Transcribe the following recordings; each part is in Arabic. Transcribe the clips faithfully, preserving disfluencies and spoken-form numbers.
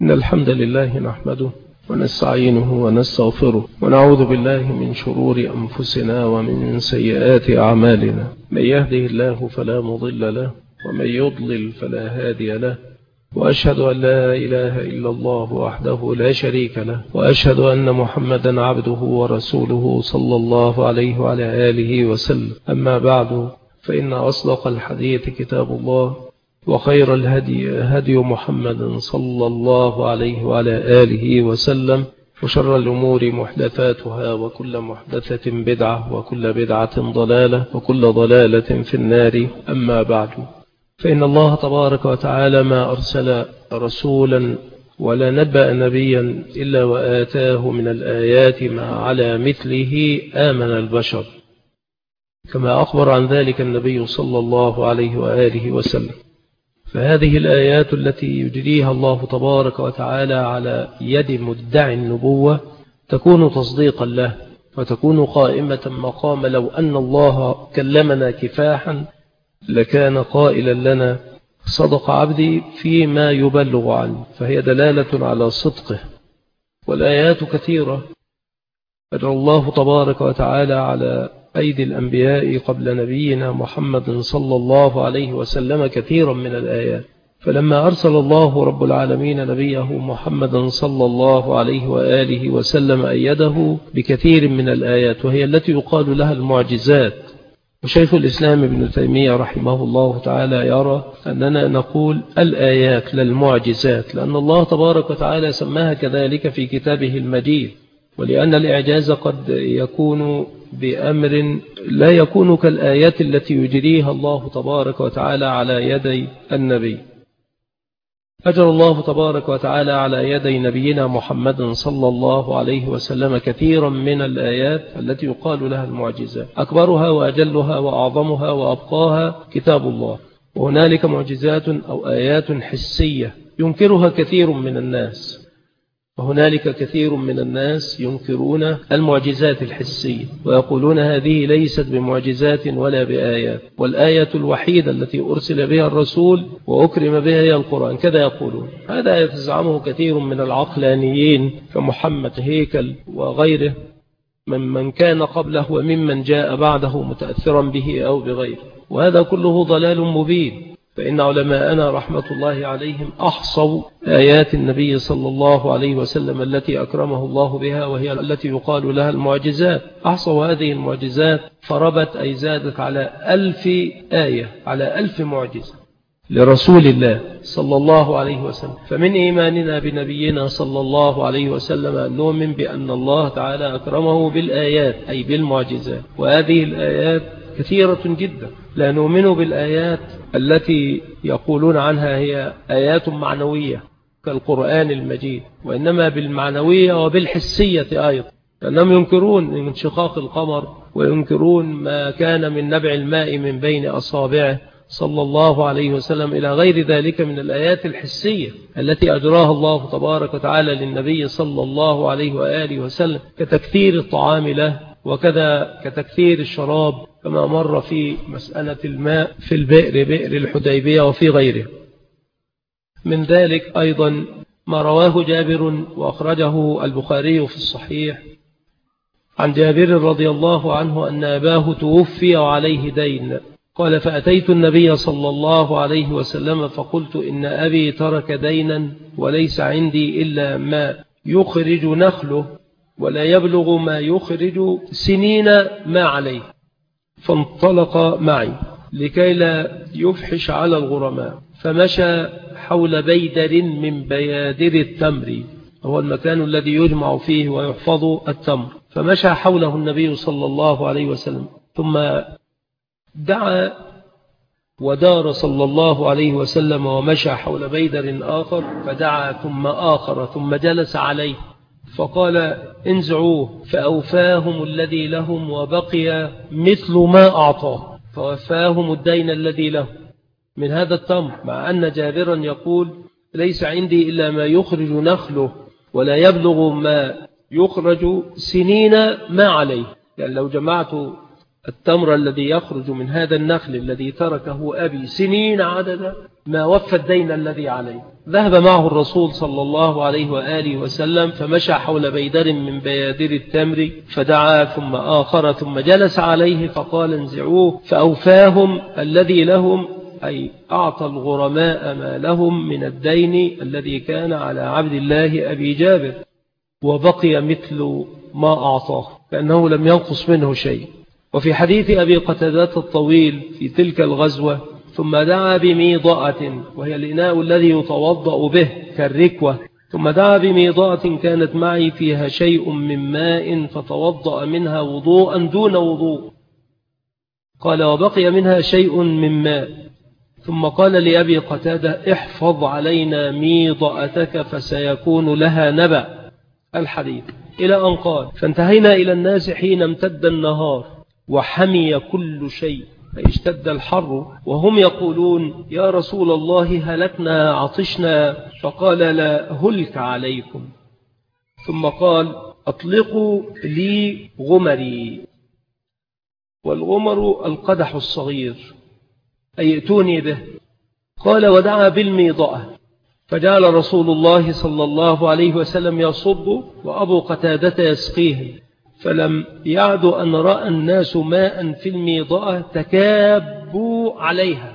إن الحمد لله نحمده ونستعينه ونستغفره ونعوذ بالله من شرور أنفسنا ومن سيئات أعمالنا. من يهده الله فلا مضل له ومن يضلل فلا هادي له، وأشهد أن لا إله إلا الله وحده لا شريك له، وأشهد أن محمدا عبده ورسوله صلى الله عليه وعلى آله وسلم. أما بعد، فإن أصدق الحديث كتاب الله، وخير الهدي هدي محمد صلى الله عليه وعلى آله وسلم، وشر الأمور محدثاتها، وكل محدثة بدعة، وكل بدعة ضلالة، وكل ضلالة في النار. أما بعد، فإن الله تبارك وتعالى ما أرسل رسولا ولا نبأ نبيا إلا وآتاه من الآيات ما على مثله آمن البشر، كما أخبر عن ذلك النبي صلى الله عليه وآله وسلم. فهذه الآيات التي يجريها الله تبارك وتعالى على يد مدعي النبوة تكون تصديقا له، وتكون قائمة مقام لو أن الله كلمنا كفاحا لكان قائلا لنا صدق عبدي فيما يبلغ عنه، فهي دلالة على صدقه. والآيات كثيرة أجرى الله تبارك وتعالى على أيدي الأنبياء قبل نبينا محمد صلى الله عليه وسلم كثيرا من الآيات. فلما أرسل الله رب العالمين نبيه محمد صلى الله عليه وآله وسلم أيده بكثير من الآيات، وهي التي يقال لها المعجزات. وشيخ الإسلام ابن تيمية رحمه الله تعالى يرى أننا نقول الآيات للمعجزات، لأن الله تبارك وتعالى سماها كذلك في كتابه المجيد، ولأن الإعجاز قد يكون بأمر لا يكون كالآيات التي يجريها الله تبارك وتعالى على يدي النبي. أجر الله تبارك وتعالى على يدي نبينا محمد صلى الله عليه وسلم كثيرا من الآيات التي يقال لها المعجزات، أكبرها وأجلها وأعظمها وأبقاها كتاب الله. وهنالك معجزات أو آيات حسية ينكرها كثير من الناس، وهنالك كثير من الناس ينكرون المعجزات الحسية ويقولون هذه ليست بمعجزات ولا بآيات، والآية الوحيدة التي أرسل بها الرسول وأكرم بها هي القرآن، كذا يقولون. هذا يتزعمه كثير من العقلانيين كمحمد هيكل وغيره ممن كان قبله وممن جاء بعده متأثرا به أو بغيره، وهذا كله ضلال مبين. فإن علماءنا رحمة الله عليهم أحصوا آيات النبي صلى الله عليه وسلم التي أكرمه الله بها، وهي التي يقال لها المعجزات. أحصوا هذه المعجزات فربت أي زادت على ألف آية، على ألف معجزة لرسول الله صلى الله عليه وسلم. فمن إيماننا بنبينا صلى الله عليه وسلم أن نؤمن بأن الله تعالى أكرمه بالآيات أي بالمعجزات، وهذه الآيات كثيرة جدا. لا نؤمن بالآيات التي يقولون عنها هي آيات معنوية كالقرآن المجيد، وإنما بالمعنوية وبالحسية أيضا، لأنهم ينكرون انشقاق القمر وينكرون ما كان من نبع الماء من بين أصابعه صلى الله عليه وسلم إلى غير ذلك من الآيات الحسية التي أجراها الله تبارك وتعالى للنبي صلى الله عليه وآله وسلم، كتكثير الطعام له، وكذا كتكثير الشراب كما مر في مسألة الماء في البئر بئر الحديبية وفي غيره. من ذلك أيضا ما رواه جابر وأخرجه البخاري في الصحيح عن جابر رضي الله عنه أن أباه توفي وعليه دين، قال فأتيت النبي صلى الله عليه وسلم فقلت إن أبي ترك دينا وليس عندي إلا ما يخرج نخله ولا يبلغ ما يخرج سنين ما عليه، فانطلق معي لكي لا يفحش على الغرماء، فمشى حول بيدر من بيادر التمر، هو المكان الذي يجمع فيه ويحفظ التمر، فمشى حوله النبي صلى الله عليه وسلم، ثم دعا ودار صلى الله عليه وسلم ومشى حول بيدر آخر، فدعا ثم آخر ثم جلس عليه فقال انزعوه، فأوفاهم الذي لهم وبقي مثل ما أعطاه، فوفاهم الدين الذي له من هذا التمر، مع أن جابرا يقول ليس عندي إلا ما يخرج نخله ولا يبلغ ما يخرج سنين ما عليه. يعني لو جمعت التمر الذي يخرج من هذا النخل الذي تركه أبي سنين عددا ما وفى الدين الذي عليه. ذهب معه الرسول صلى الله عليه وآله وسلم فمشى حول بيدر من بيادر التمر فدعا ثم آخر ثم جلس عليه فقال انزعوه فأوفاهم الذي لهم، أي أعطى الغرماء ما لهم من الدين الذي كان على عبد الله أبي جابر، وبقي مثل ما أعطاه لأنه لم ينقص منه شيء. وفي حديث أبي قتادة الطويل في تلك الغزوة ثم دعا بميضأة، وهي الإناء الذي يتوضأ به كالركوة، ثم دعا بميضأة كانت معي فيها شيء من ماء فتوضأ منها وضوءا دون وضوء. قال وبقي منها شيء من ماء، ثم قال لأبي قتادة احفظ علينا ميضأتك فسيكون لها نبأ الحديث، إلى أن قال فانتهينا إلى الناس حين امتد النهار وحمي كل شيء، أي اشتد الحر، وهم يقولون يا رسول الله هلكنا عطشنا، فقال لا هلك عليكم. ثم قال أطلقوا لي غمري، والغمر القدح الصغير، أي ائتوني به. قال ودعا بالميضأة فجعل رسول الله صلى الله عليه وسلم يصب وأبو قتادة يسقيهم، فلم يعد أن رأى الناس ماء في الميضأة تكابوا عليها.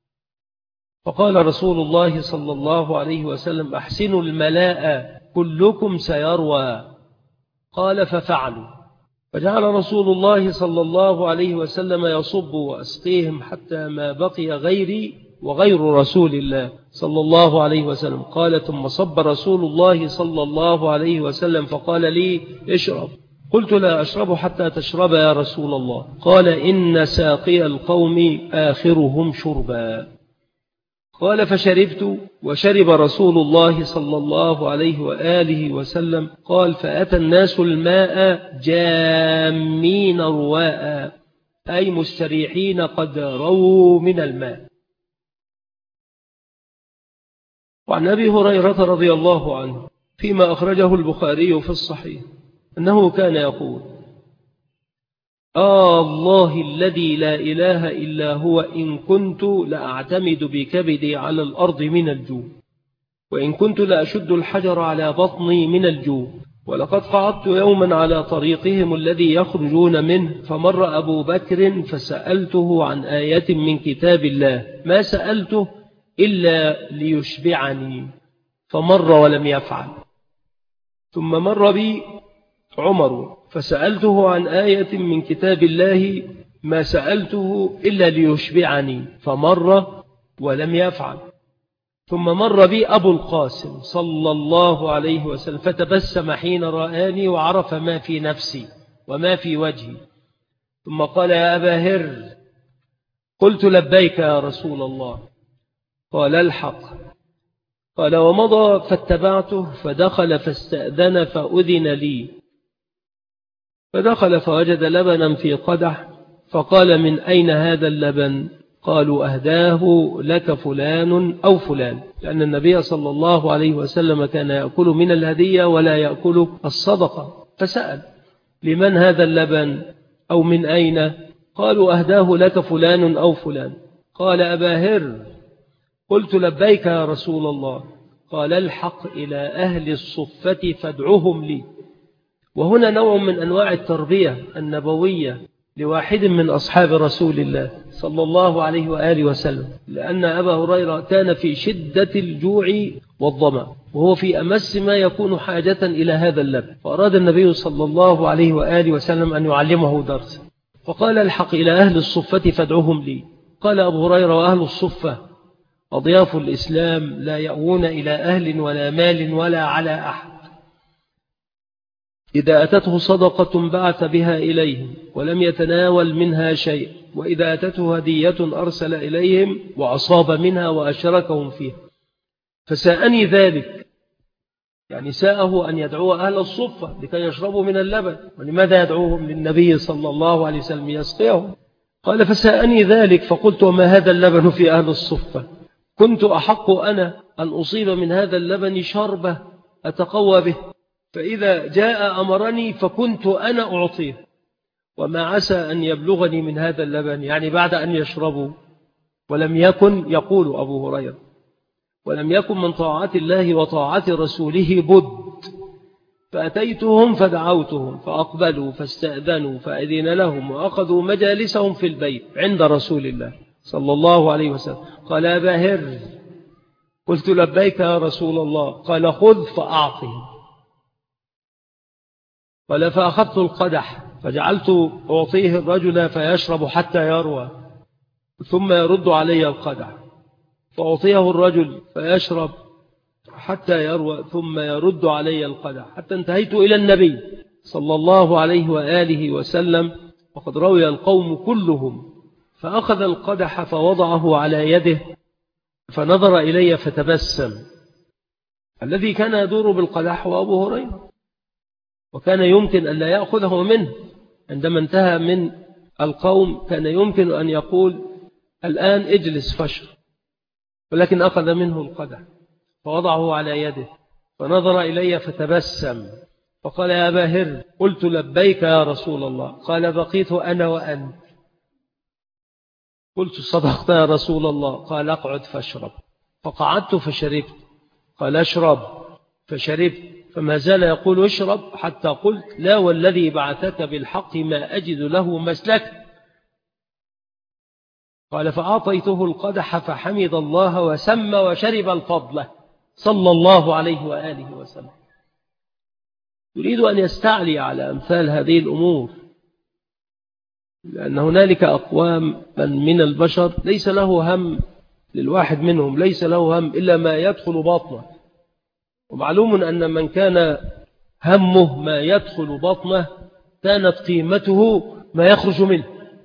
فقال رسول الله صلى الله عليه وسلم أحسنوا الملاء كلكم سيروى. قال ففعلوا، فجعل رسول الله صلى الله عليه وسلم يصب وأسقيهم حتى ما بقي غيري وغير رسول الله صلى الله عليه وسلم. قال ثم صب رسول الله صلى الله عليه وسلم فقال لي اشرب. قلت لا أشرب حتى تشرب يا رسول الله. قال إن ساقي القوم آخرهم شربا. قال فشربت وشرب رسول الله صلى الله عليه وآله وسلم. قال فأتى الناس الماء جامين رواء، أي مستريحين قد رووا من الماء. وعن أبي هريرة رضي الله عنه فيما أخرجه البخاري في الصحيح أنه كان يقول آه الله الذي لا إله إلا هو إن كنت لأعتمد بكبدي على الأرض من الجوع، وإن كنت لأشد الحجر على بطني من الجوع. ولقد قعدت يوما على طريقهم الذي يخرجون منه فمر أبو بكر فسألته عن آية من كتاب الله ما سألته إلا ليشبعني، فمر ولم يفعل. ثم مر بي عمر فسألته عن آية من كتاب الله ما سألته إلا ليشبعني، فمر ولم يفعل. ثم مر بي أبو القاسم صلى الله عليه وسلم فتبسم حين رآني وعرف ما في نفسي وما في وجهي، ثم قال يا أبا هر. قلت لبيك يا رسول الله. قال الحق. قال ومضى فاتبعته فدخل فاستأذن فأذن لي، فدخل فوجد لبنا في قدح فقال من أين هذا اللبن؟ قالوا أهداه لك فلان أو فلان، لأن النبي صلى الله عليه وسلم كان يأكل من الهدية ولا يأكل الصدقة. فسأل لمن هذا اللبن أو من أين؟ قالوا أهداه لك فلان أو فلان. قال أبا هر. قلت لبيك يا رسول الله. قال الحق إلى أهل الصفة فادعهم لي. وهنا نوع من أنواع التربية النبوية لواحد من أصحاب رسول الله صلى الله عليه وآله وسلم، لأن أبا هريرة كان في شدة الجوع والظمأ وهو في أمس ما يكون حاجة إلى هذا اللبن، فأراد النبي صلى الله عليه وآله وسلم أن يعلمه درس، فقال الحق إلى أهل الصفة فادعهم لي. قال أبو هريرة وأهل الصفة أضياف الإسلام لا يأوون إلى أهل ولا مال ولا على أحد، إذا أتته صدقة بعث بها إليهم ولم يتناول منها شيء، وإذا أتته هدية أرسل إليهم وأصاب منها وأشركهم فيها. فساءني ذلك، يعني ساءه أن يدعو أهل الصفة لكي يشربوا من اللبن، ولماذا يدعوهم للنبي صلى الله عليه وسلم يسقيهم؟ قال فساءني ذلك فقلت وما هذا اللبن في أهل الصفة؟ كنت أحق أنا أن أصيب من هذا اللبن شربة أتقوى به، فإذا جاء أمرني فكنت أنا أعطيه، وما عسى أن يبلغني من هذا اللبن، يعني بعد أن يشربوا. ولم يكن، يقول أبو هريرة، ولم يكن من طاعة الله وطاعة رسوله بد، فأتيتهم فدعوتهم فأقبلوا فاستأذنوا فأذن لهم وأخذوا مجالسهم في البيت عند رسول الله صلى الله عليه وسلم. قال أبا هر، قلت لبيك يا رسول الله. قال خذ فأعطهم. قال فأخذت القدح فجعلت أعطيه الرجل فيشرب حتى يروى، ثم يرد علي القدح، فأعطيه الرجل فيشرب حتى يروى، ثم يرد علي القدح، حتى انتهيت إلى النبي صلى الله عليه وآله وسلم وقد روي القوم كلهم، فأخذ القدح فوضعه على يده فنظر إلي فتبسم. الذي كان يدور بالقدح هو أبو هريرة، وكان يمكن أن لا يأخذه منه. عندما انتهى من القوم كان يمكن أن يقول الآن اجلس فاشرب، ولكن أخذ منه القدح فوضعه على يده فنظر إلي فتبسم فقال يا أبا هر، قلت لبيك يا رسول الله. قال بقيت أنا وأنت. قلت صدقت يا رسول الله. قال اقعد فاشرب. فقعدت فشربت. قال اشرب فشربت، فما زال يقول اشرب حتى قلت لا والذي بعثك بالحق ما أجد له مسلك. قال فأعطيته القدح فحمد الله وسمى وشرب الفضل صلى الله عليه وآله وسلم. يريد أن يستعلي على أمثال هذه الأمور، لأن هنالك أقوام من, من البشر ليس له هم، للواحد منهم ليس له هم إلا ما يدخل باطنه، ومعلوم أن من كان همه ما يدخل باطنه كانت قيمته ما يخرج منه.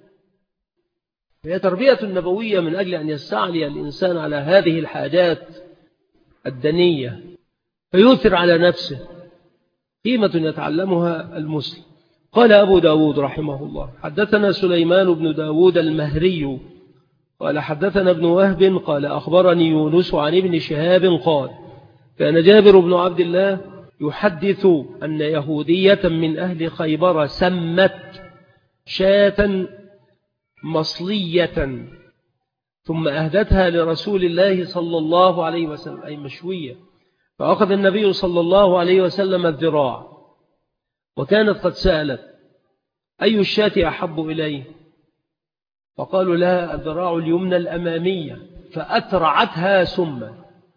هي تربية النبوية من أجل أن يستعلي الإنسان على هذه الحاجات الدنية فيؤثر على نفسه، قيمة يتعلمها المسلم. قال أبو داود رحمه الله حدثنا سليمان بن داود المهري قال حدثنا ابن وهب قال أخبرني يونس عن ابن شهاب قال كان جابر بن عبد الله يحدث أن يهودية من أهل خيبر سمت شاة مصلية ثم أهدتها لرسول الله صلى الله عليه وسلم، أي مشوية، فأخذ النبي صلى الله عليه وسلم الذراع، وكانت قد سألت أي الشاة أحب إليه، فقالوا لها الذراع اليمنى الأمامية، فأترعتها سما،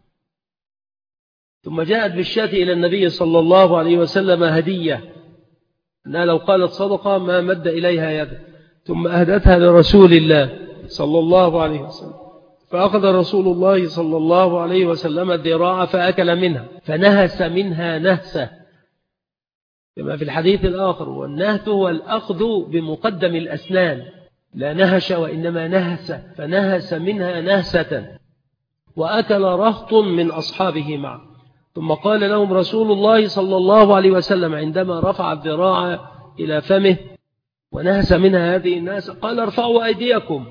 ثم جاءت بالشاة إلى النبي صلى الله عليه وسلم هدية، أنها لو قالت صدقة ما مد إليها يده، ثم أهدتها لرسول الله صلى الله عليه وسلم، فأخذ رسول الله صلى الله عليه وسلم الذراع فأكل منها فنهس منها نهسة، كما في الحديث الآخر، والنهت هو الأخذ بمقدم الأسنان، لا نهش وإنما نهس، فنهس منها نهسة، وأكل رهط من أصحابه معه. ثم قال لهم رسول الله صلى الله عليه وسلم عندما رفع الذراع إلى فمه ونهس منها هذه الناس قال ارفعوا أيديكم،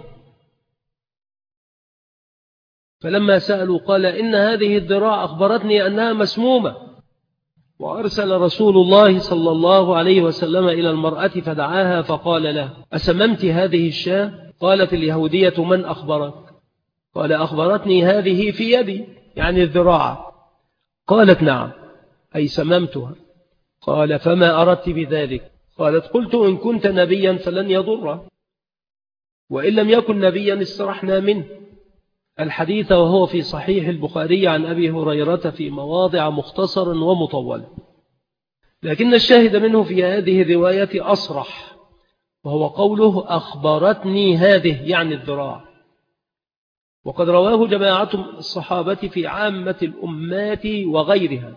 فلما سألوا قال إن هذه الذراع أخبرتني أنها مسمومة، وأرسل رسول الله صلى الله عليه وسلم إلى المرأة فدعاها فقال له أسممت هذه الشاة؟ قالت اليهودية من أخبرت؟ قال أخبرتني هذه في يدي، يعني الذراع. قالت نعم، أي سممتها. قال فما أردت بذلك؟ قالت قلت إن كنت نبيا فلن يضره، وإن لم يكن نبيا استرحنا منه. الحديث وهو في صحيح البخاري عن أبي هريرة في مواضع مختصر ومطول، لكن الشاهد منه في هذه الرواية أصرح، وهو قوله أخبرتني هذه يعني الذراع، وقد رواه جماعة الصحابة في عامة الأمات وغيرها.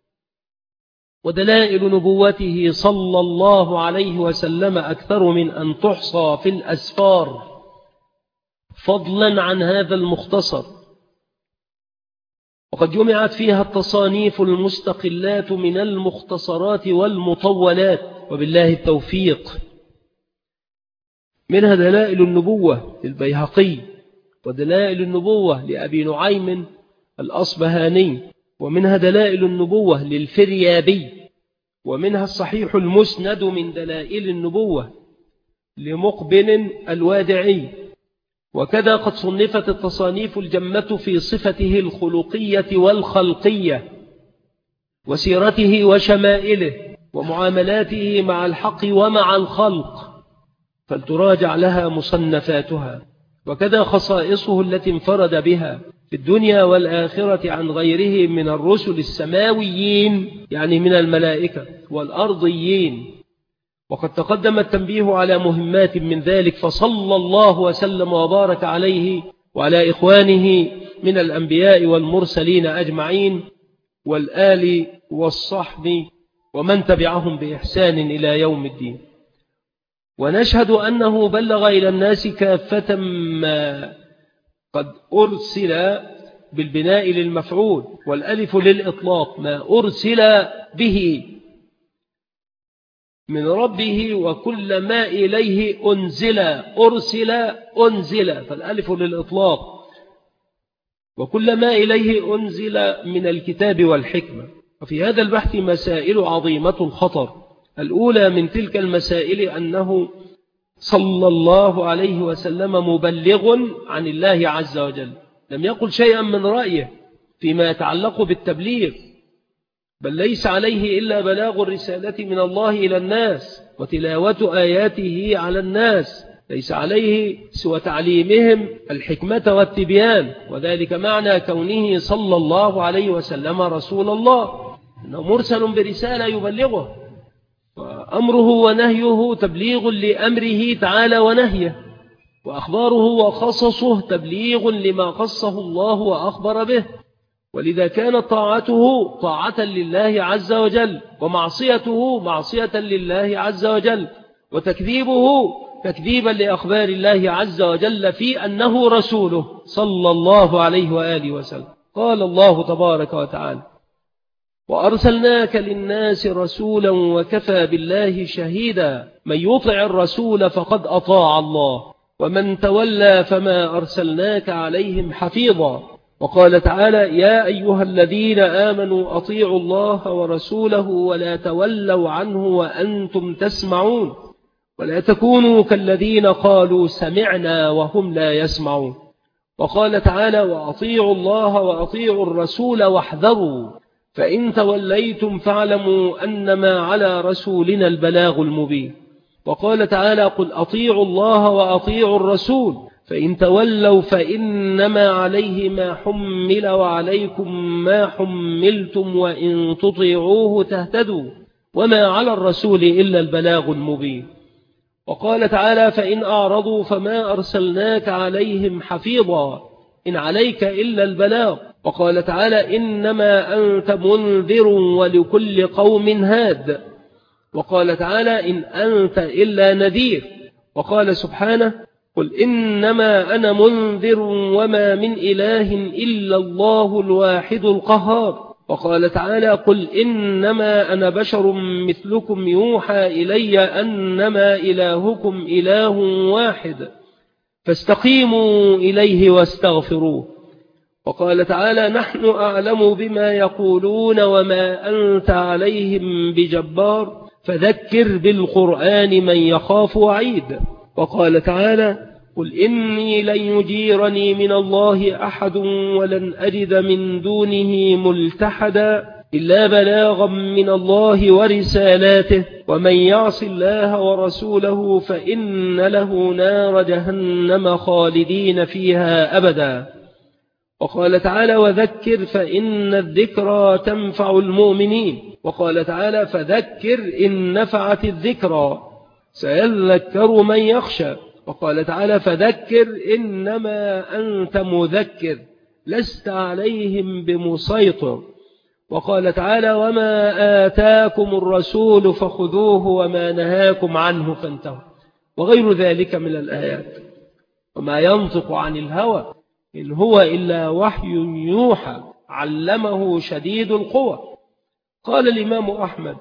ودلائل نبوته صلى الله عليه وسلم أكثر من أن تحصى في الأسفار، فضلا عن هذا المختصر، وقد جمعت فيها التصانيف المستقلات من المختصرات والمطولات، وبالله التوفيق. منها دلائل النبوة للبيهقي، ودلائل النبوة لأبي نعيم الأصبهاني، ومنها دلائل النبوة للفريابي، ومنها الصحيح المسند من دلائل النبوة لمقبل الوادعي. وكذا قد صنفت التصانيف الجمة في صفته الخلقية والخلقية وسيرته وشمائله ومعاملاته مع الحق ومع الخلق، فلتراجع لها مصنفاتها. وكذا خصائصه التي انفرد بها في الدنيا والآخرة عن غيره من الرسل السماويين، يعني من الملائكة والأرضيين. وقد تقدم التنبيه على مهمات من ذلك، فصلى الله وسلم وبارك عليه وعلى إخوانه من الأنبياء والمرسلين أجمعين، والآل والصحب ومن تبعهم بإحسان إلى يوم الدين. ونشهد أنه بلغ إلى الناس كافة ما قد أرسل بالبناء للمفعول والألف للإطلاق، ما أرسل به من ربه وكل ما إليه أنزل، أرسل أنزل، فالألف للإطلاق، وكل ما إليه أنزل من الكتاب والحكمة. وفي هذا البحث مسائل عظيمة الخطر. الأولى من تلك المسائل أنه صلى الله عليه وسلم مبلغ عن الله عز وجل، لم يقل شيئا من رأيه فيما يتعلق بالتبليغ، بل ليس عليه إلا بلاغ الرسالة من الله إلى الناس وتلاوة آياته على الناس، ليس عليه سوى تعليمهم الحكمة والتبيان. وذلك معنى كونه صلى الله عليه وسلم رسول الله، أنه مرسل برسالة يبلغه، وأمره ونهيه تبليغ لأمره تعالى ونهيه، وأخباره وخصصه تبليغ لما قصه الله وأخبر به. ولذا كانت طاعته طاعة لله عز وجل، ومعصيته معصية لله عز وجل، وتكذيبه تكذيبا لأخبار الله عز وجل في أنه رسوله صلى الله عليه وآله وسلم. قال الله تبارك وتعالى: وأرسلناك للناس رسولا وكفى بالله شهيدا، من يطع الرسول فقد أطاع الله، ومن تولى فما أرسلناك عليهم حفيظا. وقال تعالى: يا أيها الذين آمنوا أطيعوا الله ورسوله ولا تولوا عنه وأنتم تسمعون، ولا تكونوا كالذين قالوا سمعنا وهم لا يسمعون. وقال تعالى: وأطيعوا الله وأطيعوا الرسول واحذروا، فإن توليتم فاعلموا أنما على رسولنا البلاغ المبين. وقال تعالى: قل أطيعوا الله وأطيعوا الرسول، فإن تولوا فإنما عليه ما حمل وعليكم ما حملتم وإن تطيعوه تهتدوا وما على الرسول إلا البلاغ المبين. وقال تعالى: فإن أعرضوا فما أرسلناك عليهم حفيظا إن عليك إلا البلاغ. وقال تعالى: إنما أنت منذر ولكل قوم هاد. وقال تعالى: إن أنت إلا نذير. وقال سبحانه: قل إنما أنا منذر وما من إله إلا الله الواحد القهار. وقال تعالى: قل إنما أنا بشر مثلكم يوحى إلي أنما إلهكم إله واحد فاستقيموا إليه واستغفروه. وقال تعالى: نحن أعلم بما يقولون وما أنت عليهم بجبار فذكر بالقرآن من يخاف وعيد. وقال تعالى: قل إني لن يجيرني من الله أحد ولن أجد من دونه ملتحدا إلا بلاغا من الله ورسالاته ومن يعص الله ورسوله فإن له نار جهنم خالدين فيها أبدا. وقال تعالى: وذكر فإن الذكرى تنفع المؤمنين. وقال تعالى: فذكر إن نفعت الذكرى سيذكر من يخشى. وقال تعالى: فذكر إنما أنت مذكر لست عليهم بمسيطر. وقال تعالى: وما آتاكم الرسول فخذوه وما نهاكم عنه فانتهوا، وغير ذلك من الآيات. وما ينطق عن الهوى إن هو إلا وحي يوحى علمه شديد القوى. قال الإمام أحمد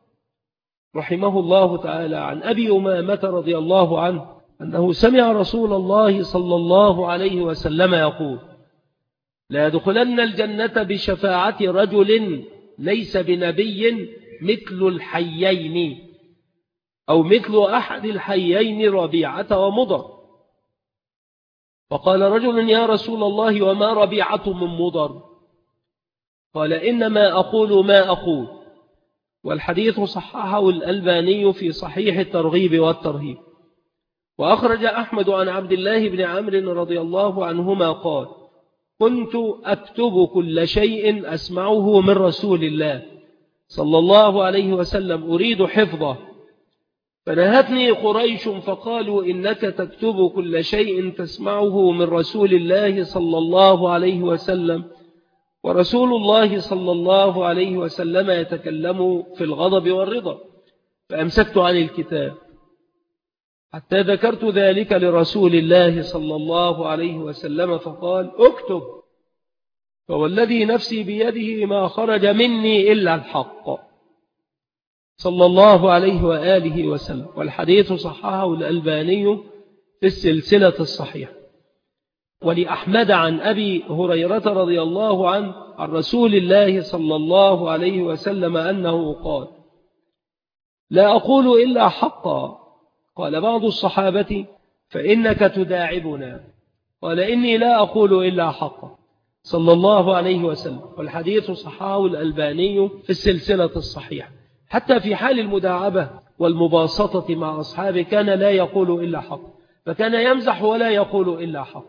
رحمه الله تعالى عن أبي أمامة رضي الله عنه أنه سمع رسول الله صلى الله عليه وسلم يقول: لا يدخلن الجنة بشفاعة رجل ليس بنبي مثل الحيين. أو مثل أحد الحيين ربيعة ومضر. فقال رجل يا رسول الله وما ربيعة من مضر؟ قال إنما أقول ما أقول. والحديث صححه الألباني في صحيح الترغيب والترهيب. وأخرج أحمد عن عبد الله بن عمرو رضي الله عنهما قال كنت أكتب كل شيء أسمعه من رسول الله صلى الله عليه وسلم أريد حفظه، فنهتني قريش فقالوا إنك تكتب كل شيء تسمعه من رسول الله صلى الله عليه وسلم، ورسول الله صلى الله عليه وسلم يتكلم في الغضب والرضا، فأمسكت عن الكتاب حتى ذكرت ذلك لرسول الله صلى الله عليه وسلم فقال اكتب، فوالذي نفسي بيده ما خرج مني إلا الحق صلى الله عليه وآله وسلم. والحديث صححه الألباني في السلسلة الصحيحة. ولأحمد عن أبي هريرة رضي الله عنه عن رسول الله صلى الله عليه وسلم أنه قال لا أقول إلا حقا. قال بعض الصحابة فإنك تداعبنا. قال إني لا أقول إلا حقا صلى الله عليه وسلم. والحديث صححه الألباني في السلسلة الصحيحة. حتى في حال المداعبة والمباسطة مع أصحابه كان لا يقول إلا حق، فكان يمزح ولا يقول إلا حق.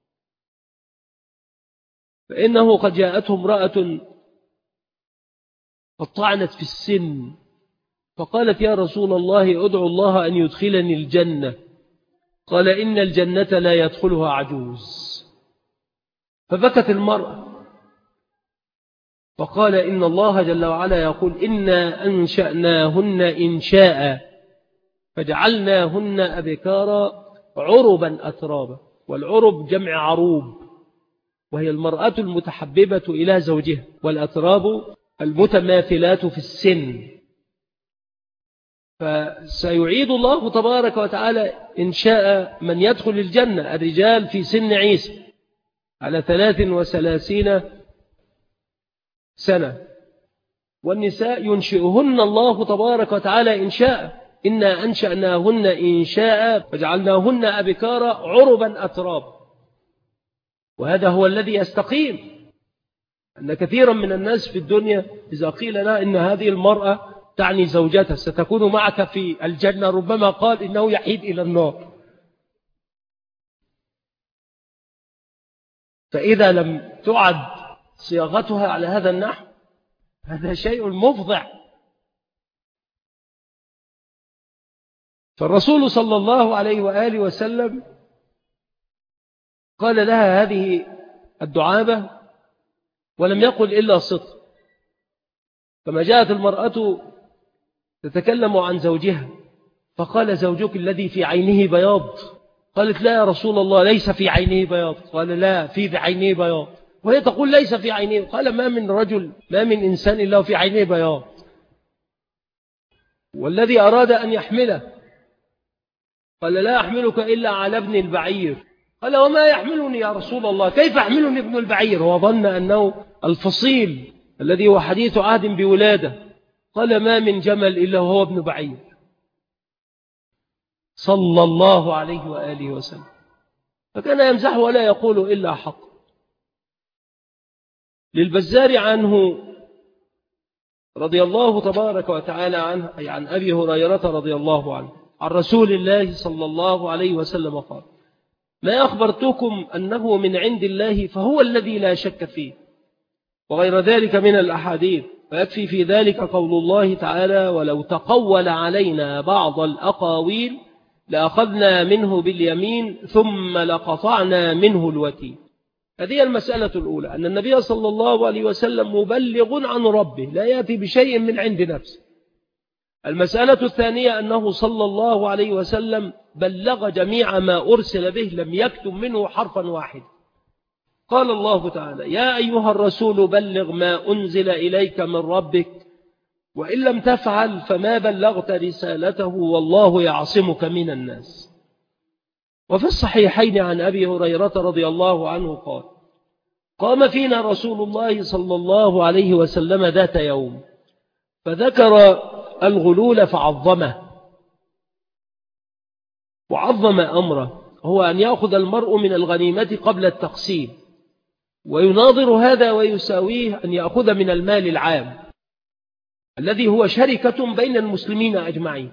فإنه قد جاءته امرأة قد طعنت في السن فقالت يا رسول الله ادعو الله أن يدخلني الجنة. قال إن الجنة لا يدخلها عجوز. فبكت المرأة فقال إن الله جل وعلا يقول إنا أنشأناهن إنشاء فجعلناهن أبكارا عربا أترابا. والعرب جمع عروب، وهي المرأة المتحببة إلى زوجها، والأتراب المتماثلات في السن. فسيعيد الله تبارك وتعالى إن شاء من يدخل الجنة الرجال في سن عيسى على ثلاث وثلاثين سنة، والنساء ينشئهن الله تبارك وتعالى إنشاء إنا أنشأناهن إنشاء فجعلناهن أبكارا عربا أترابا. وهذا هو الذي يستقيم. أن كثيرا من الناس في الدنيا إذا قيل لها إن هذه المرأة تعني زوجتها ستكون معك في الجنة ربما قال إنه يحيد إلى النار. فإذا لم تعد صياغتها على هذا النحو هذا شيء مفضع. فالرسول صلى الله عليه وآله وسلم قال لها هذه الدعابة ولم يقل إلا صدق. فما جاءت المرأة تتكلم عن زوجها فقال زوجك الذي في عينه بياض. قالت لا يا رسول الله ليس في عينه بياض. قال لا في عينه بياض. وهي تقول ليس في عينه. قال ما من رجل ما من إنسان إلا في عينه بياض. والذي أراد أن يحمله قال لا أحملك إلا على ابن البعير. قال وما يحملني يا رسول الله؟ كيف يحملني ابن البعير؟ هو ظن أنه الفصيل الذي هو حديث عهد بولادة. قال ما من جمل إلا هو ابن بعير صلى الله عليه وآله وسلم. فكان يمزح ولا يقول إلا حق. للبزار عنه رضي الله تبارك وتعالى عنه أي عن أبي هريرة رضي الله عنه عن رسول الله صلى الله عليه وسلم قال ما أخبرتكم أنه من عند الله فهو الذي لا شك فيه، وغير ذلك من الأحاديث. ويكفي في ذلك قول الله تعالى ولو تقول علينا بعض الأقاويل لأخذنا منه باليمين ثم لقطعنا منه الوتين. هذه المسألة الأولى أن النبي صلى الله عليه وسلم مبلغ عن ربه لا يأتي بشيء من عند نفسه. المسألة الثانية أنه صلى الله عليه وسلم بلغ جميع ما أرسل به لم يكتم منه حرفا واحد. قال الله تعالى يا أيها الرسول بلغ ما أنزل إليك من ربك وإن لم تفعل فما بلغت رسالته والله يعصمك من الناس. وفي الصحيحين عن أبي هريرة رضي الله عنه قال قام فينا رسول الله صلى الله عليه وسلم ذات يوم فذكر الغلول فعظمه وعظم أمره، هو أن يأخذ المرء من الغنيمة قبل التقسيم، ويناظر هذا ويساويه أن يأخذ من المال العام الذي هو شركة بين المسلمين أجمعين.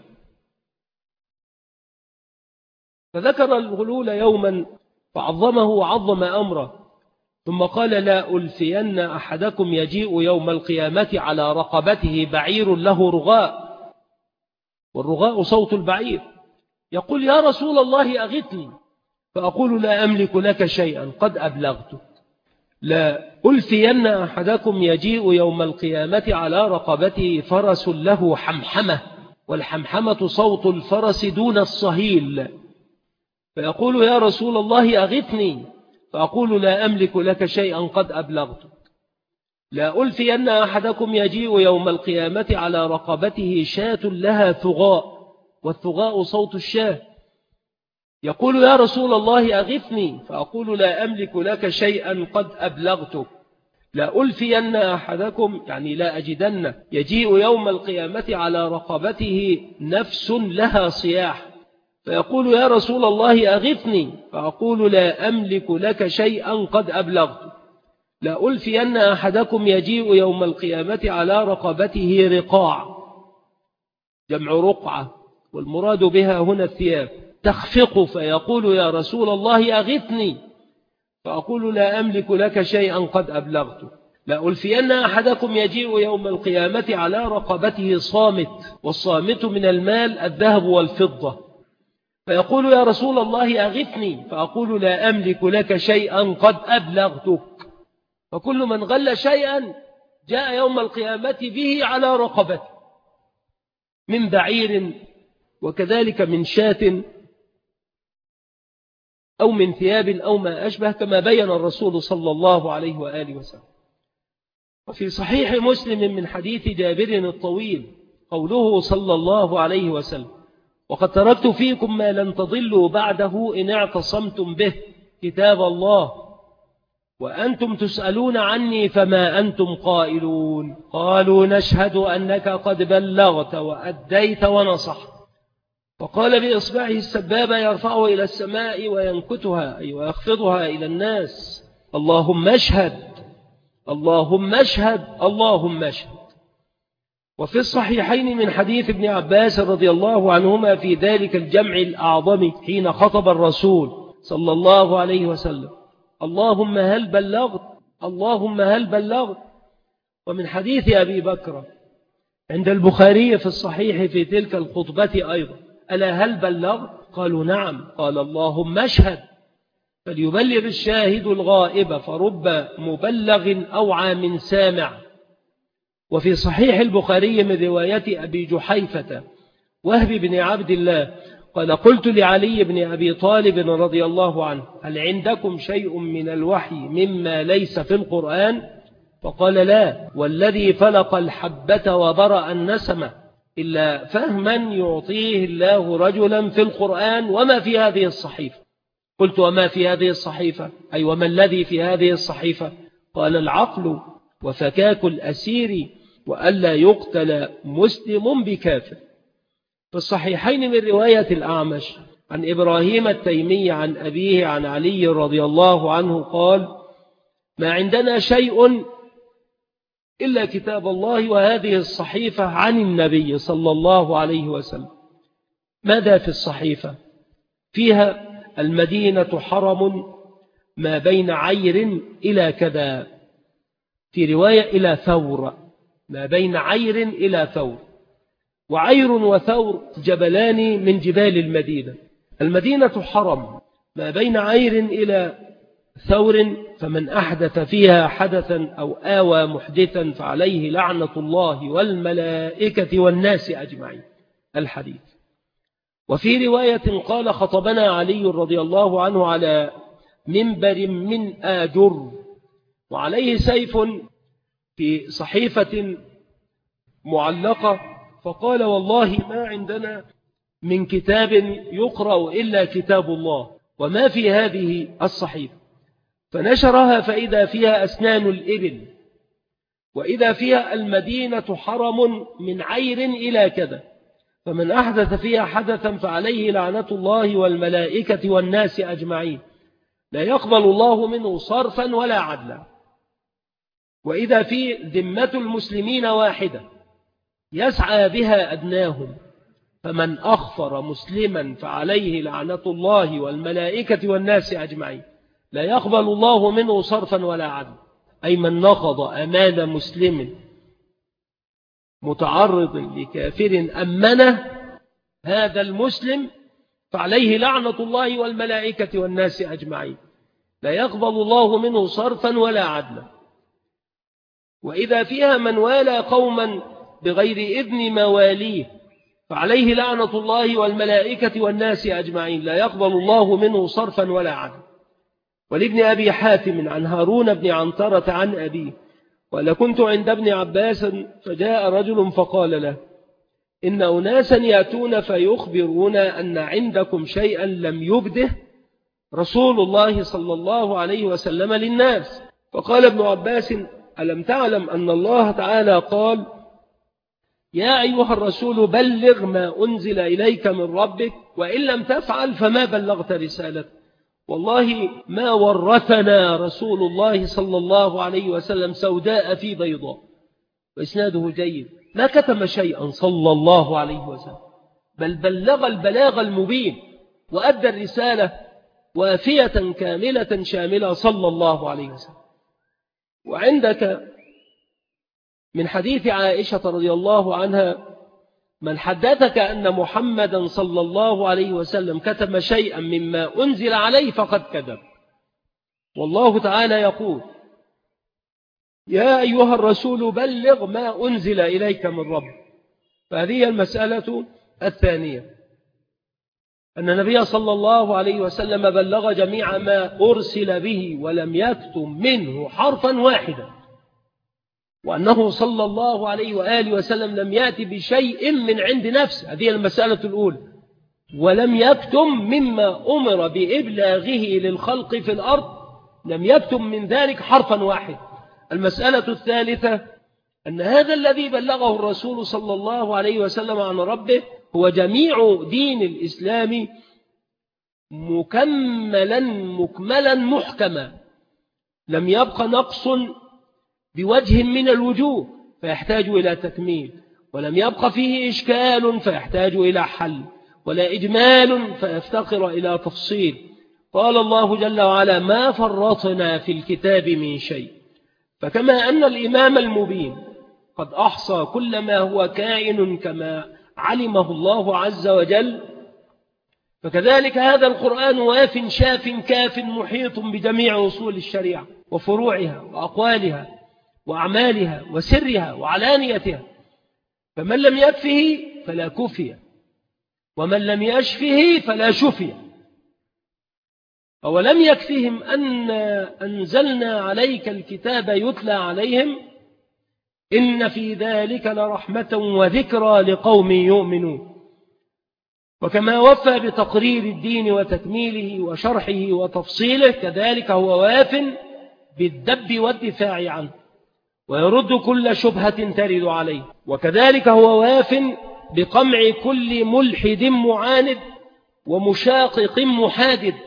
فذكر الغلول يوما فعظمه وعظم أمره، ثم قال: لا ألفين أحدكم يجيء يوم القيامة على رقبته بعير له رغاء، والرغاء صوت البعير، يقول: يا رسول الله أغثني، فأقول: لا أملك لك شيئا قد أبلغتك. لا ألفين أحدكم يجيء يوم القيامة على رقبته فرس له حمحمة، والحمحمة صوت الفرس دون الصهيل، فيقول: يا رسول الله أغثني، فأقول: لا أملك لك شيئا قد أبلغتك. لا ألفين أحدكم يجيء يوم القيامة على رقبته شاة لها ثغاء، والثغاء صوت الشاة، يقول: يا رسول الله أغثني، فأقول: لا أملك لك شيئا قد أبلغتك. لا ألفين أحدكم يعني لا أجدن يجيء يوم القيامة على رقبته نفس لها صياح، فيقول: يا رسول الله أغثني، فأقول: لا أملك لك شيئا قد أبلغتك. لا ألفين أحدكم يجيء يوم القيامة على رقبته رقاع، جمع رقعة، والمراد بها هنا الثياب، تخفق، فيقول: يا رسول الله أغثني، فأقول: لا أملك لك شيئا قد أبلغتك. لا ألفين أحدكم يجيء يوم القيامة على رقبته صامت، والصامت من المال الذهب والفضة، فيقول: يا رسول الله أغثني، فأقول: لا أملك لك شيئا قد أبلغتك. فكل من غل شيئا جاء يوم القيامة به على رقبته من بعير، وكذلك من شاة، أو من ثياب أو ما أشبه، كما بين الرسول صلى الله عليه وآله وسلم. وفي صحيح مسلم من حديث جابر الطويل قوله صلى الله عليه وسلم: وقد تركت فيكم ما لن تضلوا بعده إن اعتصمتم به، كتاب الله، وأنتم تسألون عني فما أنتم قائلون. قالوا: نشهد أنك قد بلغت وأديت ونصحت. فقال بإصبعه السبابة يرفعه إلى السماء وينكتها، أي ويخفضها إلى الناس: اللهم اشهد، اللهم اشهد، اللهم اشهد. وفي الصحيحين من حديث ابن عباس رضي الله عنهما في ذلك الجمع الأعظم حين خطب الرسول صلى الله عليه وسلم: اللهم هل بلغت، اللهم هل بلغت. ومن حديث أبي بكر عند البخاري في الصحيح في تلك الخطبة أيضا: ألا هل بلغت؟ قالوا: نعم. قال: اللهم اشهد، فليبلغ الشاهد الغائب، فرب مبلغ أوعى من سامع. وفي صحيح البخاري من رواية أبي جحيفة وهب بن عبد الله قال: قلت لعلي بن أبي طالب رضي الله عنه: هل عندكم شيء من الوحي مما ليس في القرآن؟ فقال: لا، والذي فلق الحبة وبرأ النسمة إلا فهما يعطيه الله رجلا في القرآن وما في هذه الصحيفة. قلت: وما في هذه الصحيفة؟ أي وما الذي في هذه الصحيفة؟ قال: العقل وفكاك الأسير وألا يقتل مسلم بكافر. في الصحيحين من رواية الأعمش عن إبراهيم التيمي عن أبيه عن علي رضي الله عنه قال: ما عندنا شيء إلا كتاب الله وهذه الصحيفة عن النبي صلى الله عليه وسلم. ماذا في الصحيفة؟ فيها: المدينة حرم ما بين عير إلى كذا، في رواية إلى ثور، ما بين عير إلى ثور. وعير وثور جبلان من جبال المدينة. المدينة حرم ما بين عير إلى ثور، فمن أحدث فيها حدثا أو آوى محدثا فعليه لعنة الله والملائكة والناس أجمعين. الحديث. وفي رواية قال: خطبنا علي رضي الله عنه على منبر من آجر، وعليه سيف في صحيفة معلقة، فقال: والله ما عندنا من كتاب يقرأ إلا كتاب الله، وما في هذه الصحيفة. فنشرها فإذا فيها أسنان الإبل، وإذا فيها: المدينة حرم من عير إلى كذا. فمن أحدث فيها حدثا فعليه لعنة الله والملائكة والناس أجمعين لا يقبل الله منه صرفا ولا عدلا. وإذا في ذمة المسلمين واحدة يسعى بها أدناهم فمن أخفر مسلما فعليه لعنة الله والملائكة والناس أجمعين لا يقبل الله منه صرفا ولا عدلا. أي من نقض أمان مسلم متعرض لكافر أمنه هذا المسلم فعليه لعنة الله والملائكة والناس أجمعين لا يقبل الله منه صرفا ولا عدلا. وإذا فيها من والى قوما بغير إذن مواليه فعليه لعنة الله والملائكة والناس أجمعين لا يقبل الله منه صرفا ولا عدلا. ولابن أبي حاتم عن هارون بن عنترة عن أبيه قال كنت عند ابن عباس فجاء رجل فقال له إن أناسا يأتون فيخبرون أن عندكم شيئا لم يبده رسول الله صلى الله عليه وسلم للناس. فقال ابن عباس ألم تعلم أن الله تعالى قال يا أيها الرسول بلغ ما أنزل إليك من ربك وإن لم تفعل فما بلغت رسالته. والله ما ورثنا رسول الله صلى الله عليه وسلم سوداء في بيضاء. وإسناده جيد. ما كتم شيئا صلى الله عليه وسلم بل بلغ البلاغ المبين وأدى الرسالة وافية كاملة شاملة صلى الله عليه وسلم. وعندك من حديث عائشة رضي الله عنها من حدثك أن محمدا صلى الله عليه وسلم كتم شيئا مما أنزل عليه فقد كذب. والله تعالى يقول يا أيها الرسول بلغ ما أنزل إليك من ربك. فهذه المسألة الثانية أن النبي صلى الله عليه وسلم بلغ جميع ما أرسل به ولم يكتم منه حرفا واحدا وأنه صلى الله عليه وآله وسلم لم يأتي بشيء من عند نفسه. هذه المسألة الأولى. ولم يكتم مما أمر بإبلاغه للخلق في الأرض لم يكتم من ذلك حرفا واحد. المسألة الثالثة أن هذا الذي بلغه الرسول صلى الله عليه وسلم عن ربه هو جميع دين الإسلام مكملا مكملا محكما لم يبق نقص بوجه من الوجوه فيحتاج إلى تكميل ولم يبق فيه إشكال فيحتاج إلى حل ولا إجمال فيفتقر إلى تفصيل. قال الله جل وعلا ما فرطنا في الكتاب من شيء. فكما أن الإمام المبين قد أحصى كل ما هو كائن كما علمه الله عز وجل فكذلك هذا القرآن واف شاف كاف محيط بجميع أصول الشريعة وفروعها وأقوالها وأعمالها وسرها وعلانيتها. فمن لم يكفه فلا كفي ومن لم يشفه فلا شفي. أولم يكفهم أن أنزلنا عليك الكتاب يتلى عليهم إن في ذلك لرحمة وذكرى لقوم يؤمنون. وكما وفى بتقرير الدين وتكميله وشرحه وتفصيله كذلك هو واف بالدب والدفاع عنه ويرد كل شبهة ترد عليه. وكذلك هو واف بقمع كل ملحد معاند ومشاقق محادد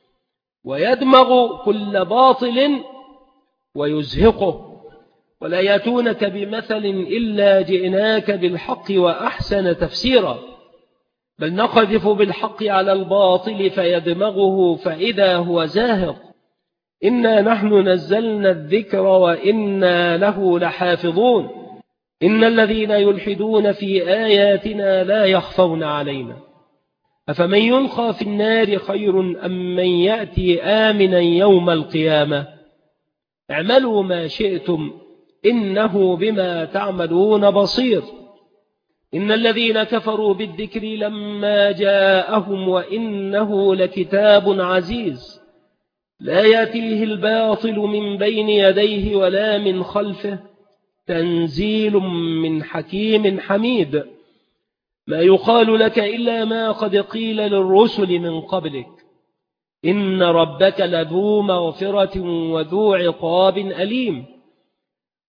ويدمغ كل باطل ويزهقه. ولا يأتونك بمثل إلا جئناك بالحق وأحسن تفسيرا بل نقذف بالحق على الباطل فيدمغه فإذا هو زاهق. إنا نحن نزلنا الذكر وإنا له لحافظون. إن الذين يلحدون في آياتنا لا يخفون علينا أفمن يلقى في النار خير أم من يأتي آمنا يوم القيامة اعملوا ما شئتم إنه بما تعملون بصير. إن الذين كفروا بالذكر لما جاءهم وإنه لكتاب عزيز لا يأتيه الباطل من بين يديه ولا من خلفه تنزيل من حكيم حميد. ما يقال لك إلا ما قد قيل للرسل من قبلك إن ربك لذو مغفرة وذو عقاب أليم.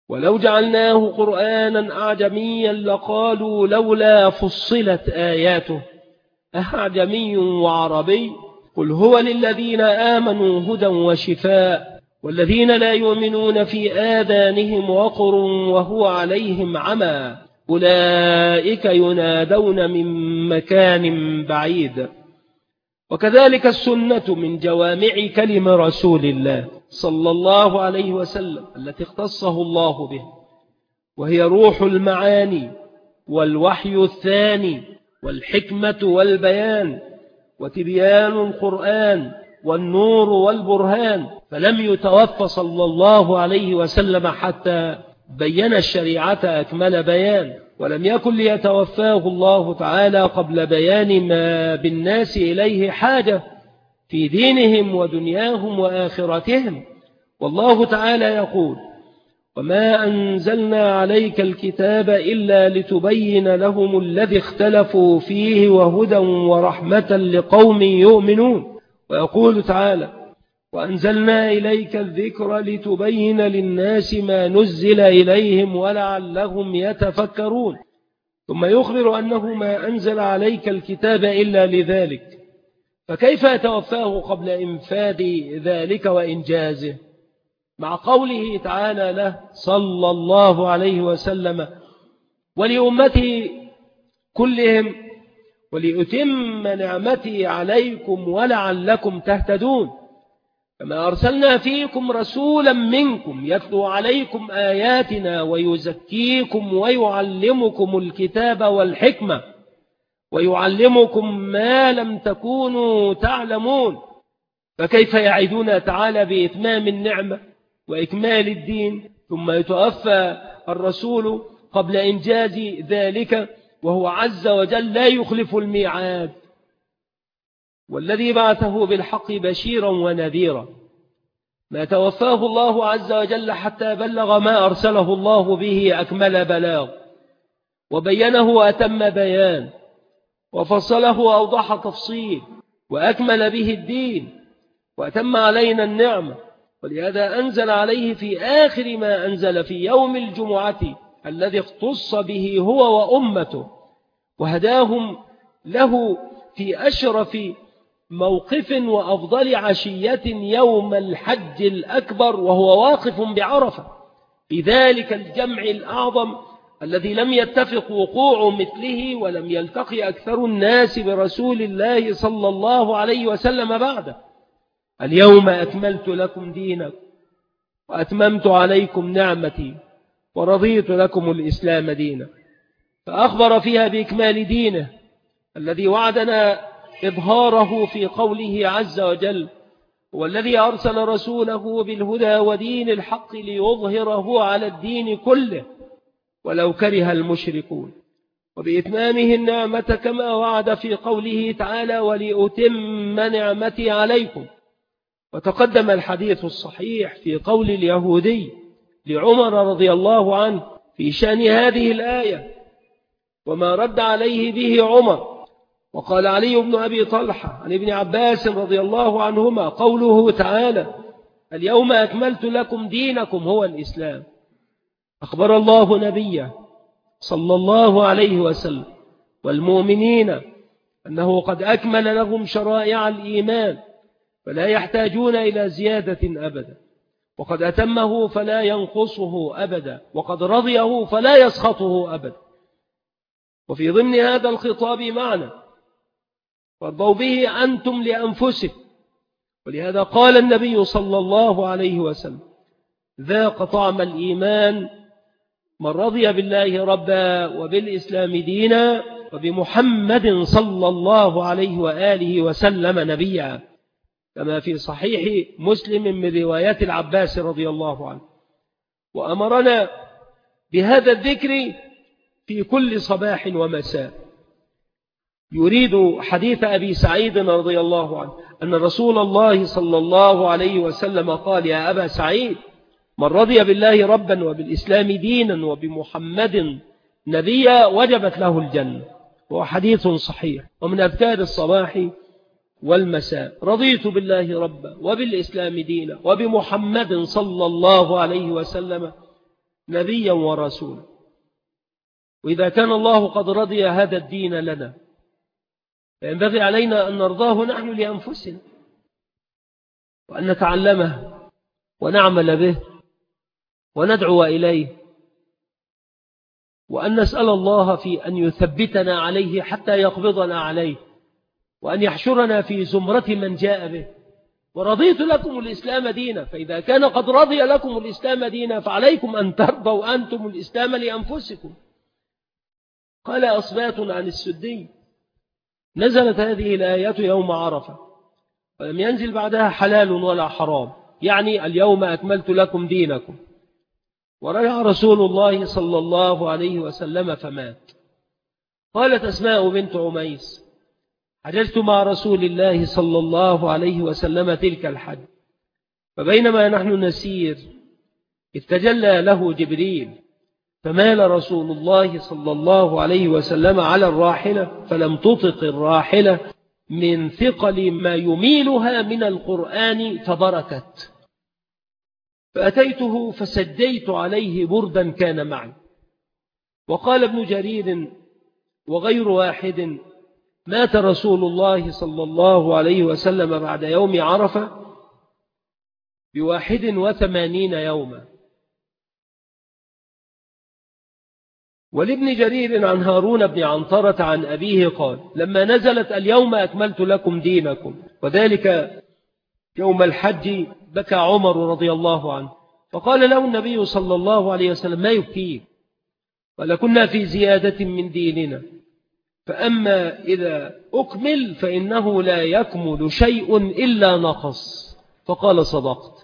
ولو جعلناه قرآنا أعجميا لقالوا لولا فصلت آياته أعجمي وعربي قل هو للذين آمنوا هدى وشفاء والذين لا يؤمنون في آذانهم وقر وهو عليهم عمى أولئك ينادون من مكان بعيد. وكذلك السنة من جوامع كلم رسول الله صلى الله عليه وسلم التي اختصه الله به، وهي روح المعاني والوحي الثاني والحكمة والبيان وتبيان القرآن والنور والبرهان، فلم يتوفى صلى الله عليه وسلم حتى بين الشريعة أكمل بيان، ولم يكن ليتوفاه الله تعالى قبل بيان ما بالناس إليه حاجة في دينهم ودنياهم وآخرتهم. والله تعالى يقول وما أنزلنا عليك الكتاب إلا لتبين لهم الذي اختلفوا فيه وهدى ورحمة لقوم يؤمنون. ويقول تعالى وأنزلنا إليك الذكر لتبين للناس ما نزل إليهم ولعلهم يتفكرون. ثم يخبر أنه ما أنزل عليك الكتاب إلا لذلك، فكيف يتوفاه قبل إنفاذ ذلك وإنجازه؟ مع قوله تعالى له صلى الله عليه وسلم ولأمته كلهم ولأتم نعمتي عليكم ولعلكم تهتدون، كما أرسلنا فيكم رسولا منكم يتلو عليكم آياتنا ويزكيكم ويعلمكم الكتاب والحكمة ويعلمكم ما لم تكونوا تعلمون. فكيف يعدون تعالى بإتمام النعمة وإكمال الدين ثم يتوفى الرسول قبل إنجاز ذلك وهو عز وجل لا يخلف الميعاد، والذي بعثه بالحق بشيرا ونذيرا. ما توفاه الله عز وجل حتى بلغ ما أرسله الله به أكمل بلاغ، وبينه أتم بيان، وفصله أوضح تفصيل، وأكمل به الدين، وأتم علينا النعمة. ولهذا أنزل عليه في آخر ما أنزل في يوم الجمعة الذي اختص به هو وأمته، وهداهم له في أشرف موقف وأفضل عشية يوم الحج الأكبر وهو واقف بعرفة، بذلك الجمع الأعظم الذي لم يتفق وقوع مثله ولم يلتقي أكثر الناس برسول الله صلى الله عليه وسلم بعده. اليوم أكملت لكم دينكم وأتممت عليكم نعمتي ورضيت لكم الإسلام دينا. فأخبر فيها بإكمال دينه الذي وعدنا إظهاره في قوله عز وجل والذي أرسل رسوله بالهدى ودين الحق ليظهره على الدين كله ولو كره المشركون، وبإتمامه النعمة كما وعد في قوله تعالى ولأتم نعمتي عليكم. وتقدم الحديث الصحيح في قول اليهودي لعمر رضي الله عنه في شأن هذه الآية وما رد عليه به عمر. وقال علي بن أبي طلحة عن ابن عباس رضي الله عنهما قوله تعالى اليوم أكملت لكم دينكم هو الإسلام. أخبر الله نبيه صلى الله عليه وسلم والمؤمنين أنه قد أكمل لهم شرائع الإيمان فلا يحتاجون إلى زيادة أبدا، وقد أتمه فلا ينقصه أبدا، وقد رضيه فلا يسخطه أبدا. وفي ضمن هذا الخطاب معنى وارضوا به أنتم لأنفسكم، ولهذا قال النبي صلى الله عليه وسلم ذاق طعم الإيمان من رضي بالله ربا وبالإسلام دينا وبمحمد صلى الله عليه وآله وسلم نبيا، كما في صحيح مسلم من رواية العباس رضي الله عنه. وأمرنا بهذا الذكر في كل صباح ومساء. يريد حديث أبي سعيد رضي الله عنه أن رسول الله صلى الله عليه وسلم قال يا أبا سعيد من رضي بالله ربا وبالإسلام دينا وبمحمد نبيا وجبت له الجنة، وهو حديث صحيح. ومن أذكار الصباح والمساء رضيت بالله ربا وبالإسلام دينا وبمحمد صلى الله عليه وسلم نبيا ورسولا. وإذا كان الله قد رضي هذا الدين لنا فينبغي علينا أن نرضاه نحن لأنفسنا، وأن نتعلمه ونعمل به وندعو إليه، وأن نسأل الله في أن يثبتنا عليه حتى يقبضنا عليه، وأن يحشرنا في زمرة من جاء به. ورضيت لكم الإسلام دينا، فإذا كان قد رضي لكم الإسلام دينا فعليكم أن ترضوا أنتم الإسلام لأنفسكم. قال أصبات عن السدي: نزلت هذه الآية يوم عرفة ولم ينزل بعدها حلال ولا حرام، يعني اليوم أكملت لكم دينكم. ورجع رسول الله صلى الله عليه وسلم فمات. قالت أسماء بنت عميس: حججت مع رسول الله صلى الله عليه وسلم تلك الحج، فبينما نحن نسير إذ تجلى له جبريل، فمال رسول الله صلى الله عليه وسلم على الراحلة فلم تطق الراحلة من ثقل ما يميلها من القرآن فبركت. فأتيته فسجيت عليه بردا كان معي. وقال ابن جرير وغير واحد: مات رسول الله صلى الله عليه وسلم بعد يوم عرفة بواحد وثمانين يوما. ولابن جرير عن هارون بن عنترة عن أبيه قال: لما نزلت اليوم أكملت لكم دينكم، وذلك يوم الحج، بكى عمر رضي الله عنه، فقال له النبي صلى الله عليه وسلم: ما يبكيك؟ ولكنا في زيادة من ديننا، فأما إذا أكمل فإنه لا يكمل شيء إلا نقص. فقال: صدقت.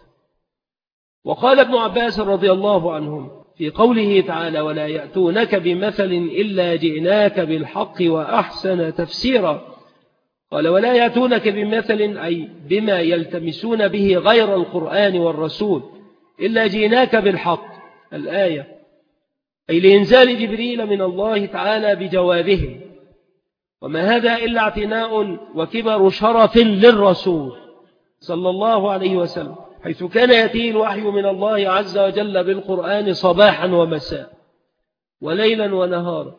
وقال ابن عباس رضي الله عنهم في قوله تعالى: ولا يأتونك بمثل إلا جئناك بالحق وأحسن تفسيرا، قال: ولا يأتونك بمثل أي بما يلتمسون به غير القرآن والرسول إلا جئناك بالحق الآية، أي لإنزال جبريل من الله تعالى بجوابهم. وما هذا إلا اعتناء وكبر شرف للرسول صلى الله عليه وسلم، حيث كان يأتيه الوحي من الله عز وجل بالقرآن صباحا ومساء وليلا ونهارا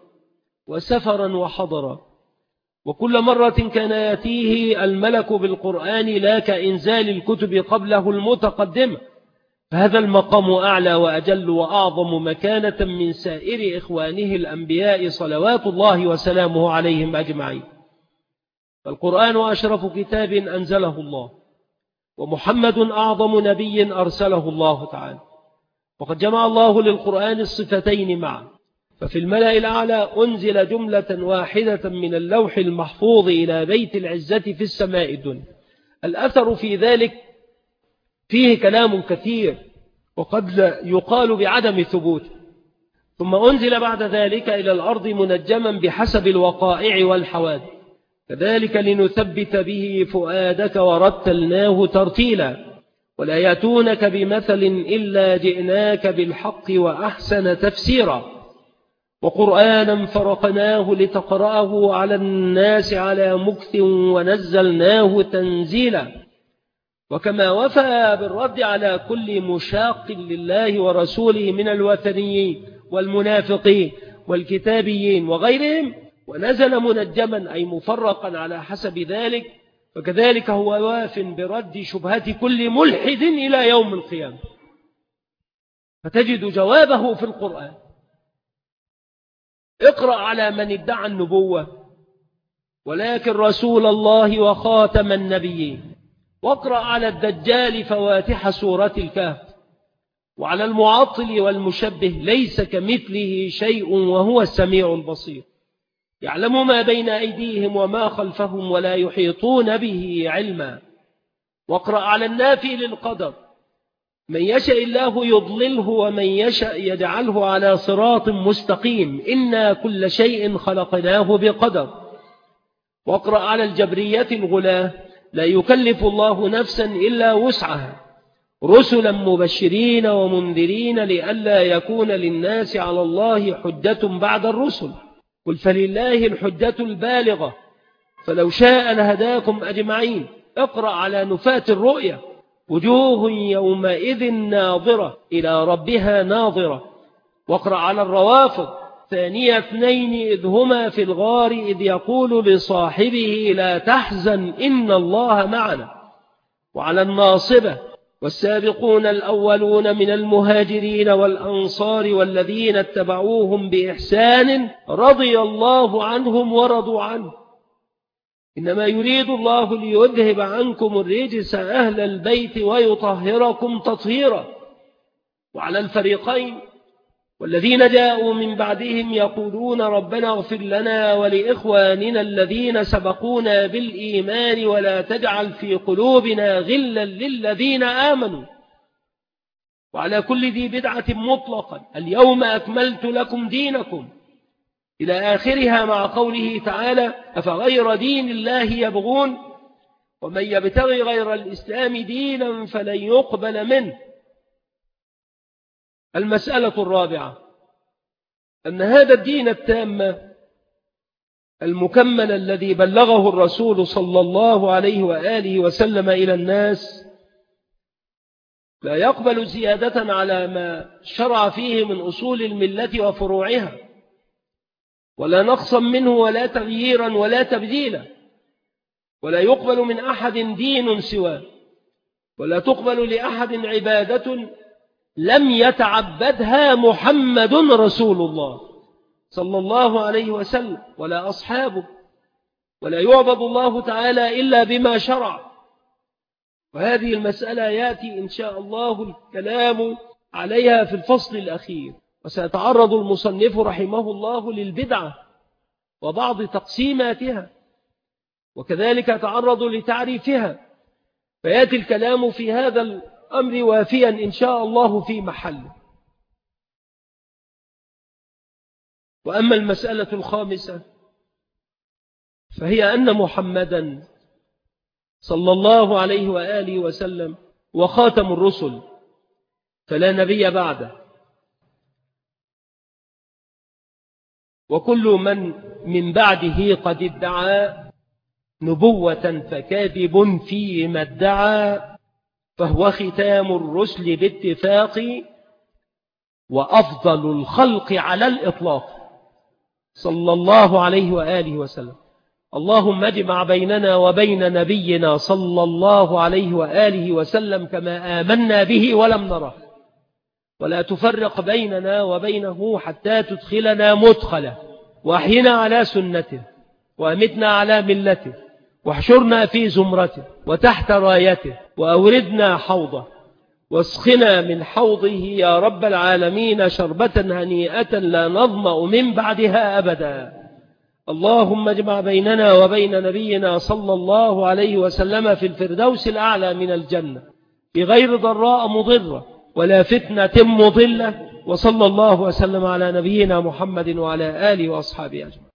وسفرا وحضرا، وكل مرة كان يأتيه الملك بالقرآن لا كإنزال الكتب قبله المتقدمة، فهذا المقام أعلى وأجل وأعظم مكانة من سائر إخوانه الأنبياء صلوات الله وسلامه عليهم أجمعين. فالقرآن أشرف كتاب أنزله الله، ومحمد أعظم نبي أرسله الله تعالى، وقد جمع الله للقرآن الصفتين معا، ففي الملأ الأعلى أنزل جملة واحدة من اللوح المحفوظ إلى بيت العزة في السماء الدنيا. الأثر في ذلك فيه كلام كثير، وقد يقال بعدم ثبوته. ثم أنزل بعد ذلك إلى الأرض منجما بحسب الوقائع والحوادث، كذلك لنثبت به فؤادك ورتلناه ترتيلا. ولا يأتونك بمثل إلا جئناك بالحق وأحسن تفسيرا، وقرآنا فرقناه لتقرأه على الناس على مكث ونزلناه تنزيلا. وكما وفى بالرد على كل مشاق لله ورسوله من الوثنيين والمنافقين والكتابيين وغيرهم، ونزل منجما أي مفرقا على حسب ذلك، فكذلك هو واف برد شبهة كل ملحد إلى يوم القيامة، فتجد جوابه في القرآن. اقرأ على من ادعى النبوة ولكن رسول الله وخاتم النبيين، واقرأ على الدجال فواتح سورة الكهف، وعلى المعطل والمشبه ليس كمثله شيء وهو السميع البصير، يعلم ما بين أيديهم وما خلفهم ولا يحيطون به علما. واقرأ على النافي للقدر، من يشاء الله يضلله ومن يشاء يجعله على صراط مستقيم، إنا كل شيء خلقناه بقدر. واقرأ على الجبرية الغلاة، لا يكلف الله نفسا إلا وسعها، رسلا مبشرين ومنذرين لئلا يكون للناس على الله حجة بعد الرسل، قل فلله الحجة البالغة فلو شاء لهداكم أجمعين. اقرأ على نفاة الرؤيا، وجوه يومئذ ناظرة إلى ربها ناظرة، واقرأ على الروافض ثاني اثنين إذ هما في الغار إذ يقول لصاحبه لا تحزن إن الله معنا. وعلى الناصبة والسابقون الأولون من المهاجرين والأنصار والذين اتبعوهم بإحسان رضي الله عنهم ورضوا عنه إنما يريد الله ليذهب عنكم الرجس أهل البيت ويطهركم تطهيرا. وعلى الفريقين والذين جاءوا من بعدهم يقولون ربنا اغفر لنا ولإخواننا الذين سبقونا بالإيمان ولا تجعل في قلوبنا غلا للذين آمنوا. وعلى كل ذي بدعة مطلقا اليوم أكملت لكم دينكم إلى آخرها، مع قوله تعالى أفغير دين الله يبغون ومن يبتغي غير الإسلام دينا فلن يقبل منه. المسألة الرابعة أن هذا الدين التام المكمل الذي بلغه الرسول صلى الله عليه وآله وسلم إلى الناس لا يقبل زيادة على ما شرع فيه من أصول الملة وفروعها، ولا نقصا منه ولا تغييرا ولا تبديلا، ولا يقبل من أحد دين سواه، ولا تقبل لأحد عبادة لم يتعبدها محمد رسول الله صلى الله عليه وسلم ولا أصحابه، ولا يعبد الله تعالى إلا بما شرع. وهذه المسألة يأتي إن شاء الله الكلام عليها في الفصل الأخير، وسيتعرض المصنف رحمه الله للبدعة وبعض تقسيماتها، وكذلك يتعرض لتعريفها، فيأتي الكلام في هذا الأمر وافيا إن شاء الله في محله. وأما المسألة الخامسة فهي أن محمدا صلى الله عليه وآله وسلم وخاتم الرسل فلا نبي بعده، وكل من من بعده قد ادعى نبوة فكاذب فيما ادعى، فهو ختام الرسل باتفاق وأفضل الخلق على الإطلاق صلى الله عليه وآله وسلم. اللهم اجمع بيننا وبين نبينا صلى الله عليه وآله وسلم كما آمنا به ولم نره، ولا تفرق بيننا وبينه حتى تدخلنا مدخله، وأحينا على سنته، وأمتنا على ملته، واحشرنا في زمرته وتحت رايته، وأوردنا حوضه، واسقنا من حوضه يا رب العالمين شربة هنيئة لا نظمأ من بعدها أبدا. اللهم اجمع بيننا وبين نبينا صلى الله عليه وسلم في الفردوس الأعلى من الجنة بغير ضراء مضرة ولا فتنة مضلة، وصلى الله وسلم على نبينا محمد وعلى آله وأصحابه أجمعين.